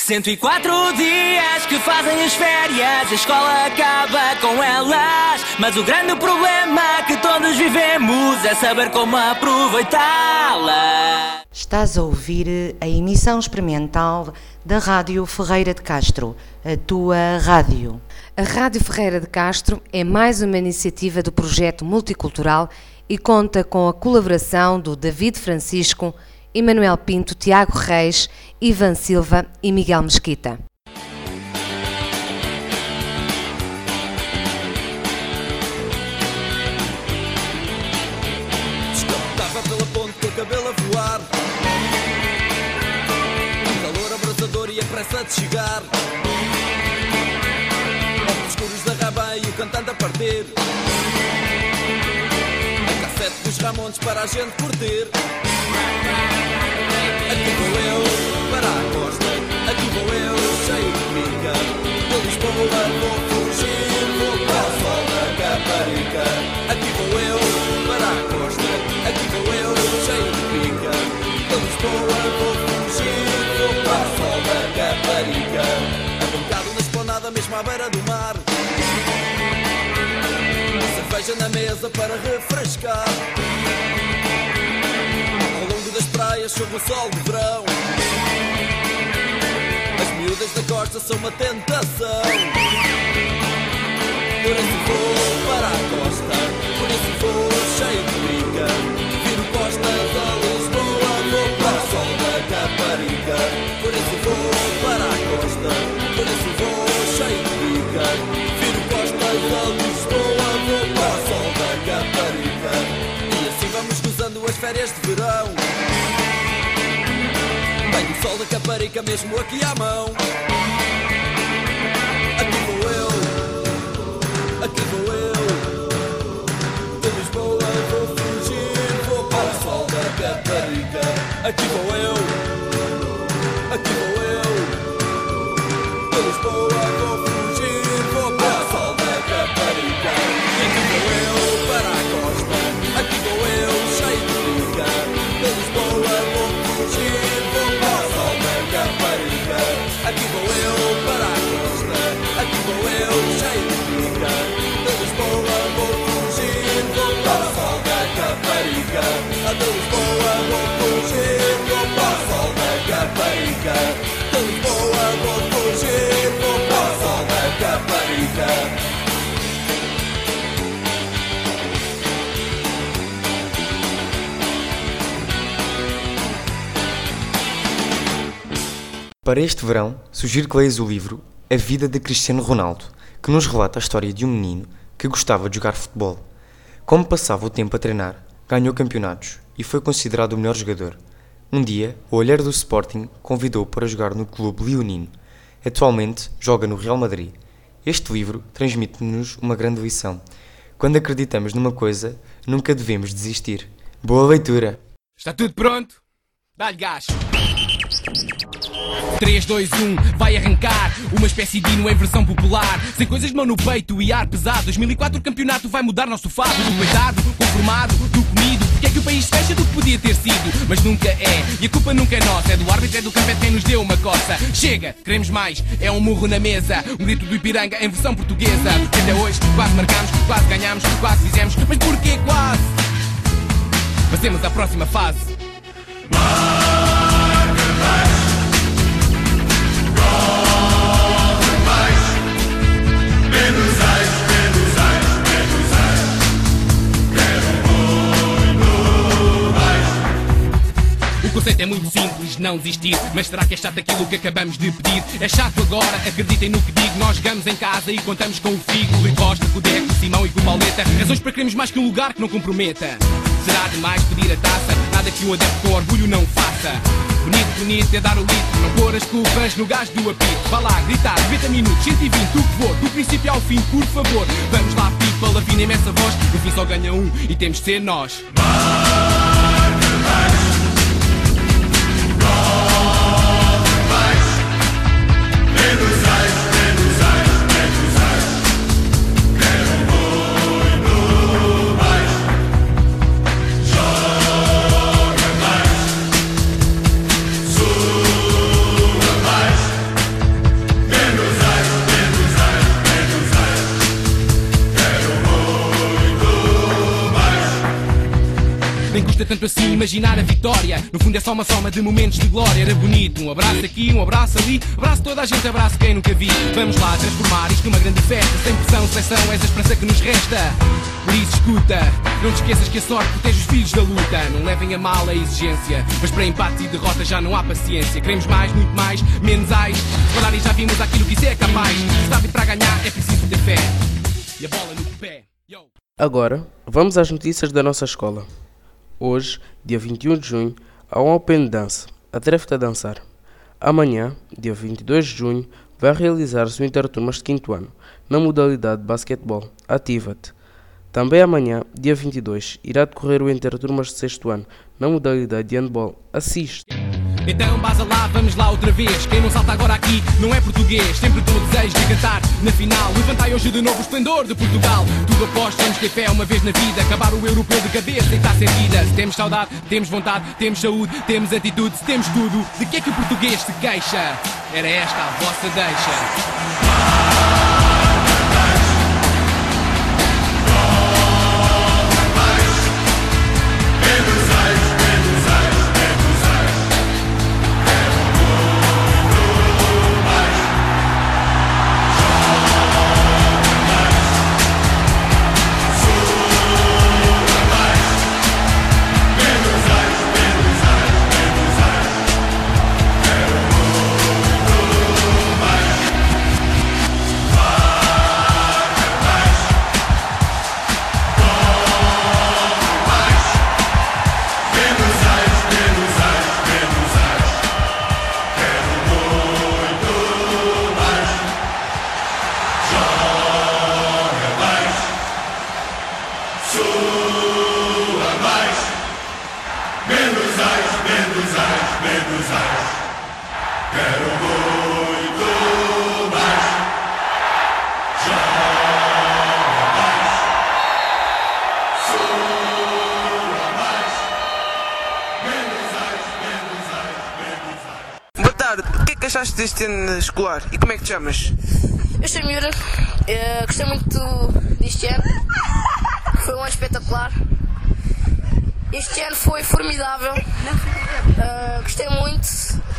104 dias que fazem as férias, a escola acaba com elas. Mas o grande problema que todos vivemos é saber como aproveitá-la. Estás a ouvir a emissão experimental da Rádio Ferreira de Castro, a tua rádio. A Rádio Ferreira de Castro é mais uma iniciativa do projeto multicultural e conta com a colaboração do David Francisco, Emanuel Pinto, Tiago Reis, Ivan Silva e Miguel Mesquita. Descontava pela ponte com o cabelo a voar, um calor abrasador e a pressa de chegar, óculos escuros da Raban e o cantante a partir, a cassete dos Ramones para a gente curtir. Aqui vou eu, para a costa, aqui vou eu, cheio de pica. De Lisboa vou fugir, vou para o sol da Caparica. Aqui vou eu, para a costa, aqui vou eu, cheio de pica. De Lisboa vou fugir, vou para o sol da Caparica. Abancado na esplanada, mesmo à beira do mar, cerveja na mesa para refrescar. Praias sob o sol de verão, as miúdas da costa são uma tentação. Por isso vou para a costa, por isso vou cheio de pica. Viro costas a Lisboa, vou para o sol da Caparica. Por isso vou para a costa, por isso vou cheio de pica. Viro costas a Lisboa, vou para o sol da Caparica. E assim vamos gozando as férias de verão. Vem o sol da Caparica mesmo aqui à mão. Aqui vou eu, aqui vou eu. De Lisboa vou fugir, vou para o sol da Caparica. Aqui vou eu, aqui vou eu. De Lisboa vou fugir, vou para o sol da Caparica. Aqui vou eu para a costa, aqui vou eu cheio de pica. De Lisboa vou fugir, aqui vou eu para a costa, aqui vou eu cheio de pica. De Lisboa vou fugir, vou para o sol da Caparica. A de Lisboa vou fugir, vou para o sol da Caparica. De Lisboa vou fugir, vou para o sol da Caparica. Para este verão, sugiro que leias o livro A Vida de Cristiano Ronaldo, que nos relata a história de um menino que gostava de jogar futebol. Como passava o tempo a treinar, ganhou campeonatos e foi considerado o melhor jogador. Um dia, o olheiro do Sporting convidou-o para jogar no clube leonino. Atualmente, joga no Real Madrid. Este livro transmite-nos uma grande lição. Quando acreditamos numa coisa, nunca devemos desistir. Boa leitura! Está tudo pronto? Dá-lhe gás! 3, 2, 1, vai arrancar uma espécie de hino em versão popular, sem coisas de mão no peito e ar pesado. 2004 o campeonato vai mudar nosso fado. Do coitado, conformado, do comido. Porque é que o país fecha do que podia ter sido? Mas nunca é, e a culpa nunca é nossa. É do árbitro, é do campo, é de quem nos deu uma coça. Chega, queremos mais, é um murro na mesa. Um grito do Ipiranga em versão portuguesa. Porque até hoje quase marcamos, quase ganhamos, quase fizemos. Mas porquê quase? Passemos à próxima fase. O conceito é muito simples, não desistir. Mas será que é chato aquilo que acabamos de pedir? É chato agora, acreditem no que digo. Nós jogamos em casa e contamos com o Figo, Rui Costa, com o Deco, Simão e com o Pauleta. Razões para queremos mais que um lugar que não comprometa. Será demais pedir a taça? Nada que um adepto com orgulho não faça. Bonito, bonito é dar o litro, não pôr as culpas no gás do apito. Vá lá, gritar, 90 minutos, 120, o que for, do princípio ao fim, por favor. Vamos lá, people, afinem essa voz. No fim só ganha um e temos de ser nós. tanto assim imaginar a vitória. No fundo é só uma soma de momentos de glória. Era bonito, um abraço aqui, um abraço ali. Abraço toda a gente, abraço quem nunca vi. Vamos lá transformar isto numa grande festa. Sem pressão, seleção, és a esperança que nos resta. Por isso escuta, não te esqueças que a sorte protege os filhos da luta. Não levem a mal a exigência, mas para empate e derrota já não há paciência. Queremos mais, muito mais, menos ais. Se falarem já vimos aquilo que isso é capaz. Sabe, para ganhar é preciso ter fé. E a bola no pé. Yo. Agora, vamos às notícias da nossa escola. Hoje, dia 21 de junho, há um Open Dance, Atreve-te a dançar. Amanhã, dia 22 de junho, vai realizar-se o Interturmas de 5º ano, na modalidade de basquetebol. Ativa-te! Também amanhã, dia 22, irá decorrer o Interturmas de 6º ano, na modalidade de handball. Assiste! Então basa lá, vamos lá outra vez. Quem não salta agora aqui não é português. Sempre com o desejo de cantar na final. Levantai hoje de novo o esplendor de Portugal. Tudo aposto, temos ter fé uma vez na vida. Acabar o europeu de cabeça e está servida. Se temos saudade, temos vontade, temos saúde, temos atitude, se temos tudo, de que é que o português se queixa? Era esta a vossa deixa. O que é que achaste deste ano escolar e como é que te chamas? Eu sou Miura, gostei muito deste ano, foi um ano espetacular. Este ano foi formidável, gostei muito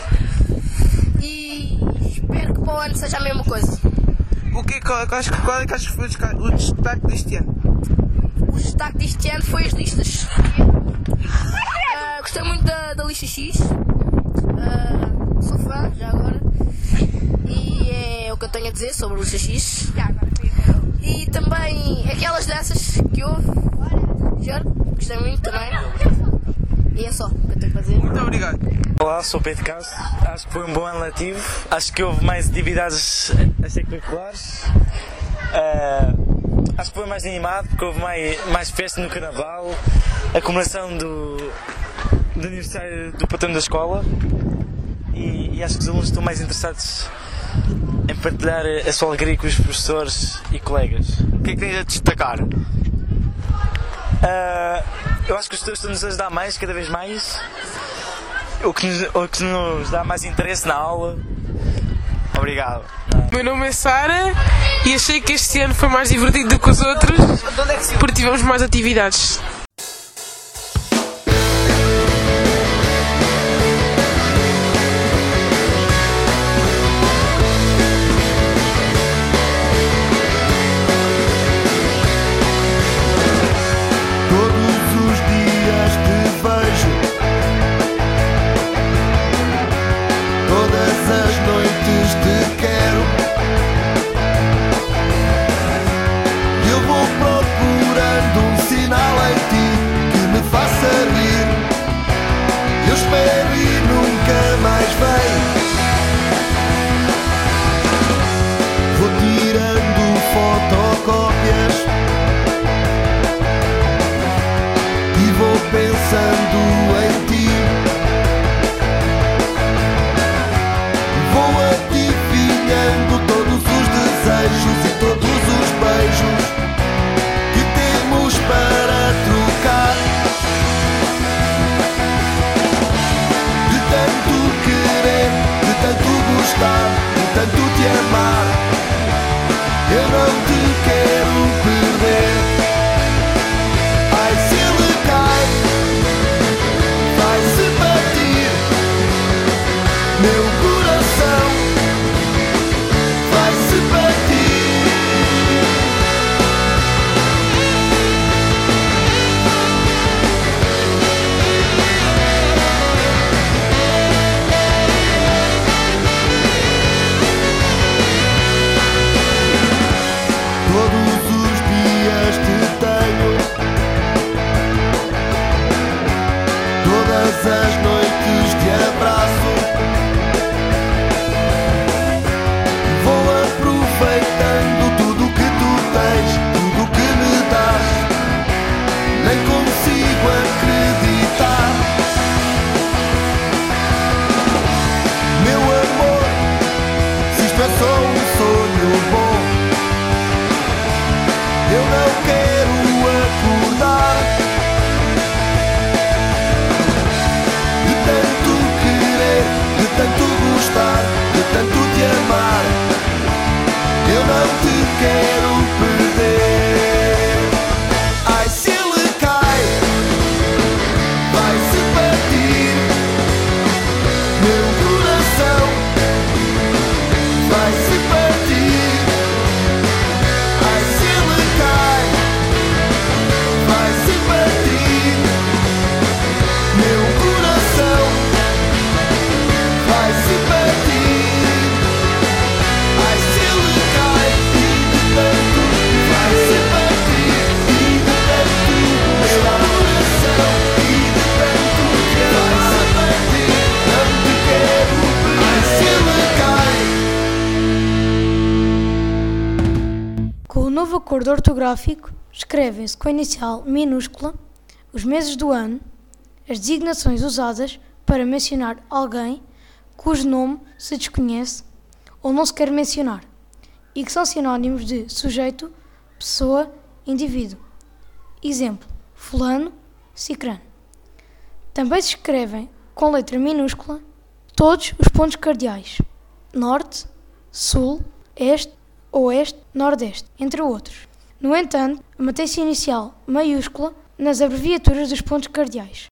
e espero que para o ano seja a mesma coisa. Qual é que achas que foi o destaque deste ano? O destaque deste ano foi as listas. Gostei muito da lista X. Sou fã, já agora. E é o que eu tenho a dizer sobre o lista X. E também aquelas dessas que houve. Gostei muito também. E é só o que eu tenho a dizer. Muito obrigado. Olá, sou Pedro Castro. Acho que foi um bom ano letivo. Acho que houve mais atividades extracurriculares. Acho que foi mais animado, porque houve mais festa no carnaval. A comemoração do aniversário do patrono da escola. E acho que os alunos estão mais interessados em partilhar a sua alegria com os professores e colegas. O que é que tens a destacar? Eu acho que os professores estão-nos a ajudar mais, cada vez mais, o que nos dá mais interesse na aula. Obrigado. Meu nome é Sara e achei que este ano foi mais divertido do que os outros porque tivemos mais atividades. Eu vou procurando um sinal em ti. as noites de abraço. Vou aproveitando tudo o que tu tens, tudo o que me dás. Nem consigo acreditar. Meu amor, se isto é só um sonho bom, eu não quero acordar. De tanto querer, de tanto gostar, de tanto te amar, eu não te quero perder. Ai, se ele cai, vai-se partir. Meu coração vai-se partir. Ai, se ele cai, vai-se partir. Meu coração vai-se partir. Ai, se ele cai, e de tanto vai-se partir. E de tanto meu coração, e de tanto vai-se partir. Não te quero perder. Ai, se ele cai. Com o novo acordo ortográfico, escrevem-se com a inicial minúscula os meses do ano, as designações usadas para mencionar alguém cujo nome se desconhece ou não se quer mencionar e que são sinónimos de sujeito, pessoa, indivíduo. Exemplo: fulano, cicrano. Também se escrevem com letra minúscula todos os pontos cardeais: norte, sul, este, oeste, nordeste, entre outros. No entanto, mantém-se a inicial maiúscula nas abreviaturas dos pontos cardeais.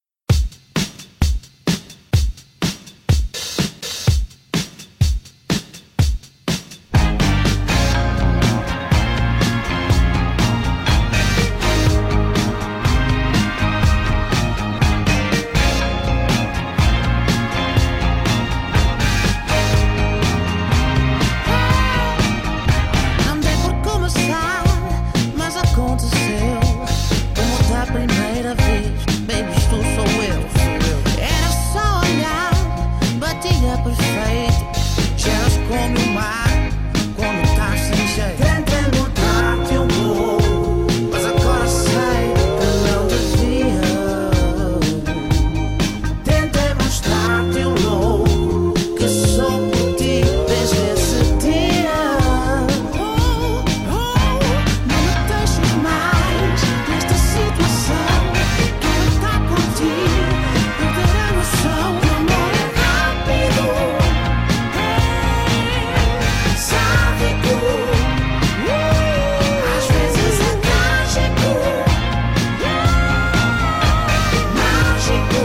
Andei por começar, mas aconteceu como da primeira vez. Baby, isto sou eu. Era só olhar, batia perfeito. Geras como o mar quando estás sem jeito. Tentei mudar-te um pouco, mas agora sei que não devia. Tentei mostrar-te um louco que sou por ti desde esse dia. Não me deixes mais nesta situação. Quero estar por ti, perder a noção. O amor é rápido, sádico, às vezes é trágico, mágico.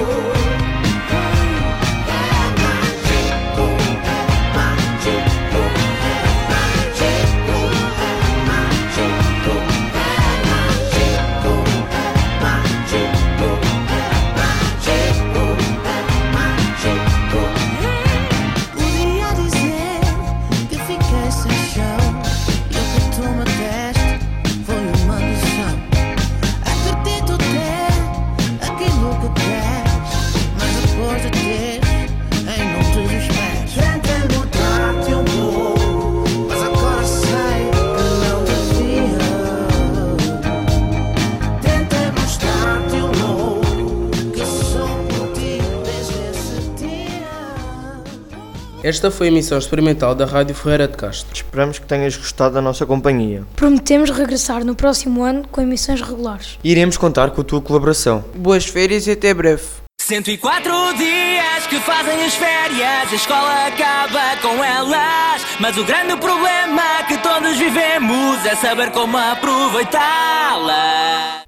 Podia dizer que fiquei sem chão e o que tu me deste foi uma lição. Acredito ter aquilo que queres, mas depois de ter, em não te despedes. Tentei mudar-te um pouco, mas agora sei que não devia. Tentei mostrar-te um louco que sou por ti desde esse dia. Esta foi a emissão experimental da Rádio Ferreira de Castro. Esperamos que tenhas gostado da nossa companhia. Prometemos regressar no próximo ano com emissões regulares. Iremos contar com a tua colaboração. Boas férias e até breve. 104 dias que fazem as férias, a escola acaba com elas. Mas o grande problema que todos vivemos é saber como aproveitá-las.